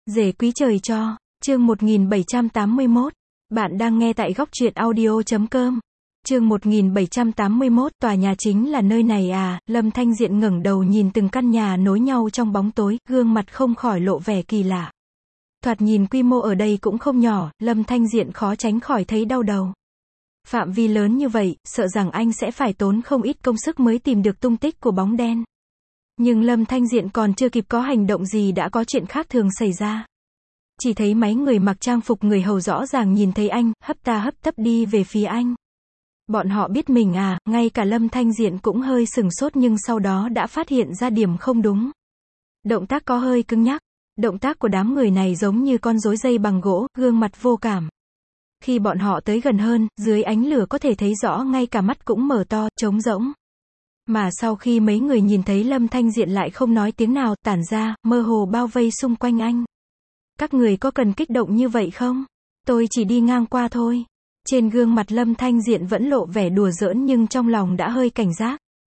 Rể quý trời cho, chương 1781. Bạn đang nghe tại góc truyện audio.com. Chương 1781, tòa nhà chính là nơi này à? Lâm Thanh Diện ngẩng đầu nhìn từng căn nhà nối nhau trong bóng tối, gương mặt không khỏi lộ vẻ kỳ lạ. Thoạt nhìn quy mô ở đây cũng không nhỏ, Lâm Thanh Diện khó tránh khỏi thấy đau đầu. Phạm vi lớn như vậy, sợ rằng anh sẽ phải tốn không ít công sức mới tìm được tung tích của bóng đen. Nhưng Lâm Thanh Diện còn chưa kịp có hành động gì đã có chuyện khác thường xảy ra. Chỉ thấy mấy người mặc trang phục người hầu rõ ràng nhìn thấy anh, hấp ta hấp tấp đi về phía anh. Bọn họ biết mình à? Ngay cả Lâm Thanh Diện cũng hơi sửng sốt nhưng sau đó đã phát hiện ra điểm không đúng. Động tác có hơi cứng nhắc. Động tác của đám người này giống như con rối dây bằng gỗ, gương mặt vô cảm. Khi bọn họ tới gần hơn, dưới ánh lửa có thể thấy rõ ngay cả mắt cũng mở to, trống rỗng. Mà sau khi mấy người nhìn thấy Lâm Thanh Diện lại không nói tiếng nào, tản ra, mơ hồ bao vây xung quanh anh. Các người có cần kích động như vậy không? Tôi chỉ đi ngang qua thôi. Trên gương mặt Lâm Thanh Diện vẫn lộ vẻ đùa giỡn nhưng trong lòng đã hơi cảnh giác.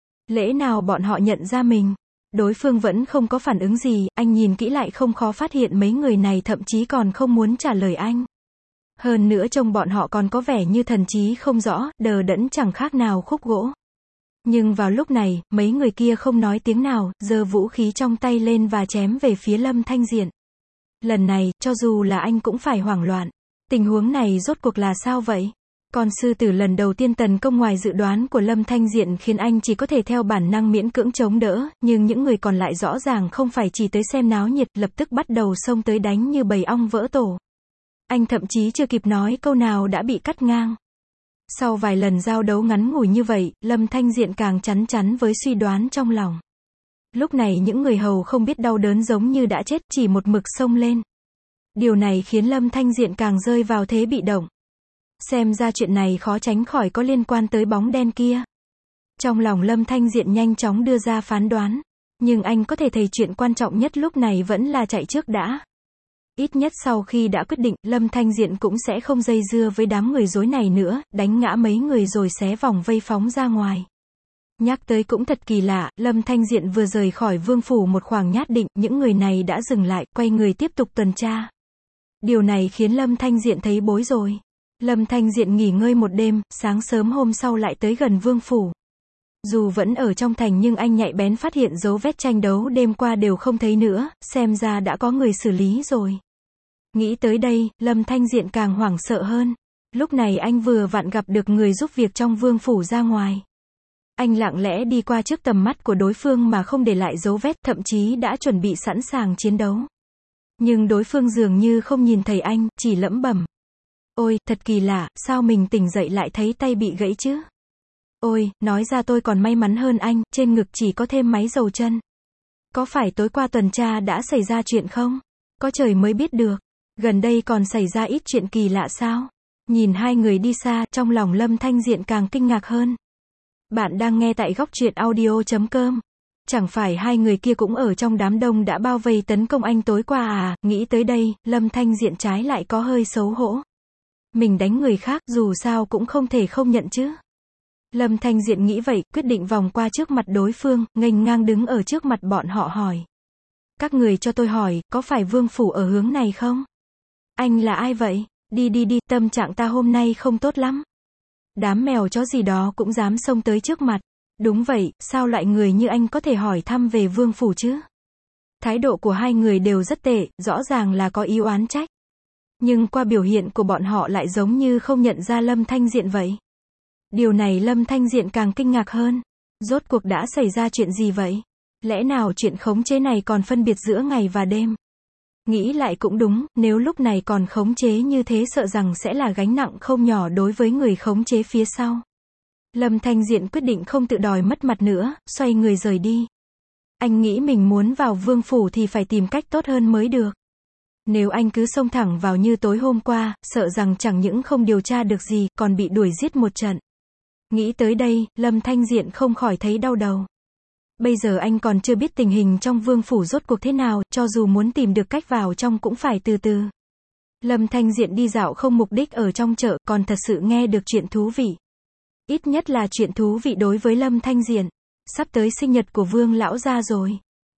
Lẽ nào bọn họ nhận ra mình? Đối phương vẫn không có phản ứng gì, anh nhìn kỹ lại không khó phát hiện mấy người này thậm chí còn không muốn trả lời anh. Hơn nữa trông bọn họ còn có vẻ như thần trí không rõ, đờ đẫn chẳng khác nào khúc gỗ. Nhưng vào lúc này, mấy người kia không nói tiếng nào, giơ vũ khí trong tay lên và chém về phía Lâm Thanh Diện. Lần này, cho dù là anh cũng phải hoảng loạn. Tình huống này rốt cuộc là sao vậy? Con sư tử lần đầu tiên tấn công ngoài dự đoán của Lâm Thanh Diện khiến anh chỉ có thể theo bản năng miễn cưỡng chống đỡ, nhưng những người còn lại rõ ràng không phải chỉ tới xem náo nhiệt, lập tức bắt đầu xông tới đánh như bầy ong vỡ tổ. Anh thậm chí chưa kịp nói câu nào đã bị cắt ngang. Sau vài lần giao đấu ngắn ngủi như vậy, Lâm Thanh Diện càng chắn chắn với suy đoán trong lòng. Lúc này những người hầu không biết đau đớn giống như đã chết, chỉ một mực xông lên. Điều này khiến Lâm Thanh Diện càng rơi vào thế bị động. Xem ra chuyện này khó tránh khỏi có liên quan tới bóng đen kia. Trong lòng Lâm Thanh Diện nhanh chóng đưa ra phán đoán. Nhưng anh có thể thấy chuyện quan trọng nhất lúc này vẫn là chạy trước đã. Ít nhất sau khi đã quyết định, Lâm Thanh Diện cũng sẽ không dây dưa với đám người rối này nữa, đánh ngã mấy người rồi xé vòng vây phóng ra ngoài. Nhắc tới cũng thật kỳ lạ, Lâm Thanh Diện vừa rời khỏi vương phủ một khoảng nhát định, những người này đã dừng lại, quay người tiếp tục tuần tra. Điều này khiến Lâm Thanh Diện thấy bối rối. Lâm Thanh Diện nghỉ ngơi một đêm, sáng sớm hôm sau lại tới gần vương phủ. Dù vẫn ở trong thành nhưng anh nhạy bén phát hiện dấu vết tranh đấu đêm qua đều không thấy nữa, xem ra đã có người xử lý rồi. Nghĩ tới đây, Lâm Thanh Diện càng hoảng sợ hơn. Lúc này anh vừa vặn gặp được người giúp việc trong vương phủ ra ngoài. Anh lặng lẽ đi qua trước tầm mắt của đối phương mà không để lại dấu vết, thậm chí đã chuẩn bị sẵn sàng chiến đấu. Nhưng đối phương dường như không nhìn thấy anh, chỉ lẩm bẩm. Ôi, thật kỳ lạ, sao mình tỉnh dậy lại thấy tay bị gãy chứ? Ôi, nói ra tôi còn may mắn hơn anh, trên ngực chỉ có thêm máy dầu chân. Có phải tối qua tuần tra đã xảy ra chuyện không? Có trời mới biết được. Gần đây còn xảy ra ít chuyện kỳ lạ sao? Nhìn hai người đi xa, trong lòng Lâm Thanh Diện càng kinh ngạc hơn. Bạn đang nghe tại góc truyện audio.com. Chẳng phải hai người kia cũng ở trong đám đông đã bao vây tấn công anh tối qua à? Nghĩ tới đây, Lâm Thanh Diện trái lại có hơi xấu hổ. Mình đánh người khác, dù sao cũng không thể không nhận chứ. Lâm Thanh Diện nghĩ vậy, quyết định vòng qua trước mặt đối phương, nghênh ngang đứng ở trước mặt bọn họ hỏi. Các người cho tôi hỏi, có phải vương phủ ở hướng này không? Anh là ai vậy? Đi, tâm trạng ta hôm nay không tốt lắm. Đám mèo chó gì đó cũng dám xông tới trước mặt. Đúng vậy, sao loại người như anh có thể hỏi thăm về vương phủ chứ? Thái độ của hai người đều rất tệ, rõ ràng là có ý oán trách. Nhưng qua biểu hiện của bọn họ lại giống như không nhận ra Lâm Thanh Diện vậy. Điều này Lâm Thanh Diện càng kinh ngạc hơn. Rốt cuộc đã xảy ra chuyện gì vậy? Lẽ nào chuyện khống chế này còn phân biệt giữa ngày và đêm? Nghĩ lại cũng đúng, nếu lúc này còn khống chế như thế sợ rằng sẽ là gánh nặng không nhỏ đối với người khống chế phía sau. Lâm Thanh Diện quyết định không tự đòi mất mặt nữa, xoay người rời đi. Anh nghĩ mình muốn vào vương phủ thì phải tìm cách tốt hơn mới được. Nếu anh cứ xông thẳng vào như tối hôm qua, sợ rằng chẳng những không điều tra được gì, còn bị đuổi giết một trận. Nghĩ tới đây, Lâm Thanh Diện không khỏi thấy đau đầu. Bây giờ anh còn chưa biết tình hình trong vương phủ rốt cuộc thế nào, cho dù muốn tìm được cách vào trong cũng phải từ từ. Lâm Thanh Diện đi dạo không mục đích ở trong chợ, còn thật sự nghe được chuyện thú vị. Ít nhất là chuyện thú vị đối với Lâm Thanh Diện. Sắp tới sinh nhật của Vương lão gia rồi.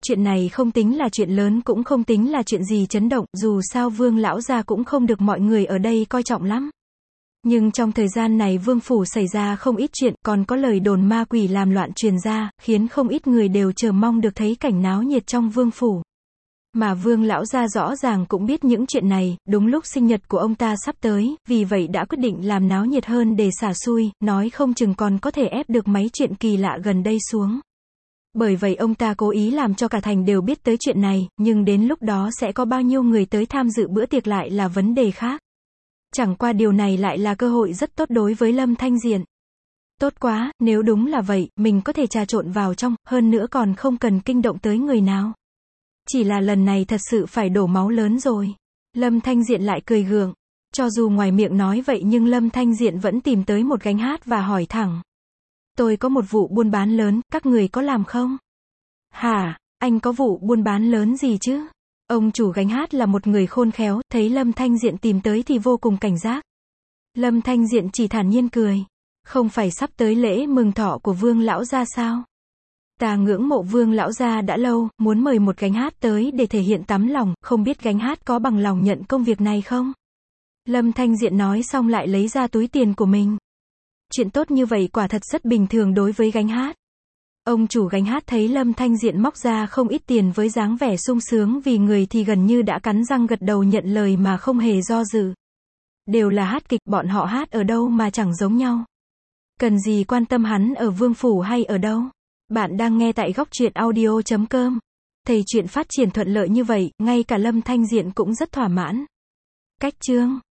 Chuyện này không tính là chuyện lớn cũng không tính là chuyện gì chấn động, dù sao Vương lão gia cũng không được mọi người ở đây coi trọng lắm. Nhưng trong thời gian này Vương phủ xảy ra không ít chuyện, còn có lời đồn ma quỷ làm loạn truyền ra, khiến không ít người đều chờ mong được thấy cảnh náo nhiệt trong Vương phủ. Mà Vương lão gia rõ ràng cũng biết những chuyện này, đúng lúc sinh nhật của ông ta sắp tới, vì vậy đã quyết định làm náo nhiệt hơn để xả xui, nói không chừng còn có thể ép được mấy chuyện kỳ lạ gần đây xuống. Bởi vậy ông ta cố ý làm cho cả thành đều biết tới chuyện này, nhưng đến lúc đó sẽ có bao nhiêu người tới tham dự bữa tiệc lại là vấn đề khác. Chẳng qua điều này lại là cơ hội rất tốt đối với Lâm Thanh Diện. Tốt quá, nếu đúng là vậy, mình có thể trà trộn vào trong, hơn nữa còn không cần kinh động tới người nào. Chỉ là lần này thật sự phải đổ máu lớn rồi. Lâm Thanh Diện lại cười gượng. Cho dù ngoài miệng nói vậy nhưng Lâm Thanh Diện vẫn tìm tới một gánh hát và hỏi thẳng. Tôi có một vụ buôn bán lớn, các người có làm không? Hả, anh có vụ buôn bán lớn gì chứ? Ông chủ gánh hát là một người khôn khéo, thấy Lâm Thanh Diện tìm tới thì vô cùng cảnh giác. Lâm Thanh Diện chỉ thản nhiên cười. Không phải sắp tới lễ mừng thọ của Vương lão gia sao? Ta ngưỡng mộ Vương lão gia đã lâu, muốn mời một gánh hát tới để thể hiện tấm lòng, không biết gánh hát có bằng lòng nhận công việc này không? Lâm Thanh Diện nói xong lại lấy ra túi tiền của mình. Chuyện tốt như vậy quả thật rất bình thường đối với gánh hát. Ông chủ gánh hát thấy Lâm Thanh Diện móc ra không ít tiền với dáng vẻ sung sướng vì người thì gần như đã cắn răng gật đầu nhận lời mà không hề do dự. Đều là hát kịch, bọn họ hát ở đâu mà chẳng giống nhau. Cần gì quan tâm hắn ở Vương phủ hay ở đâu. Bạn đang nghe tại góc truyện audio.com. Thầy chuyện phát triển thuận lợi như vậy, ngay cả Lâm Thanh Diện cũng rất thỏa mãn. Cách chương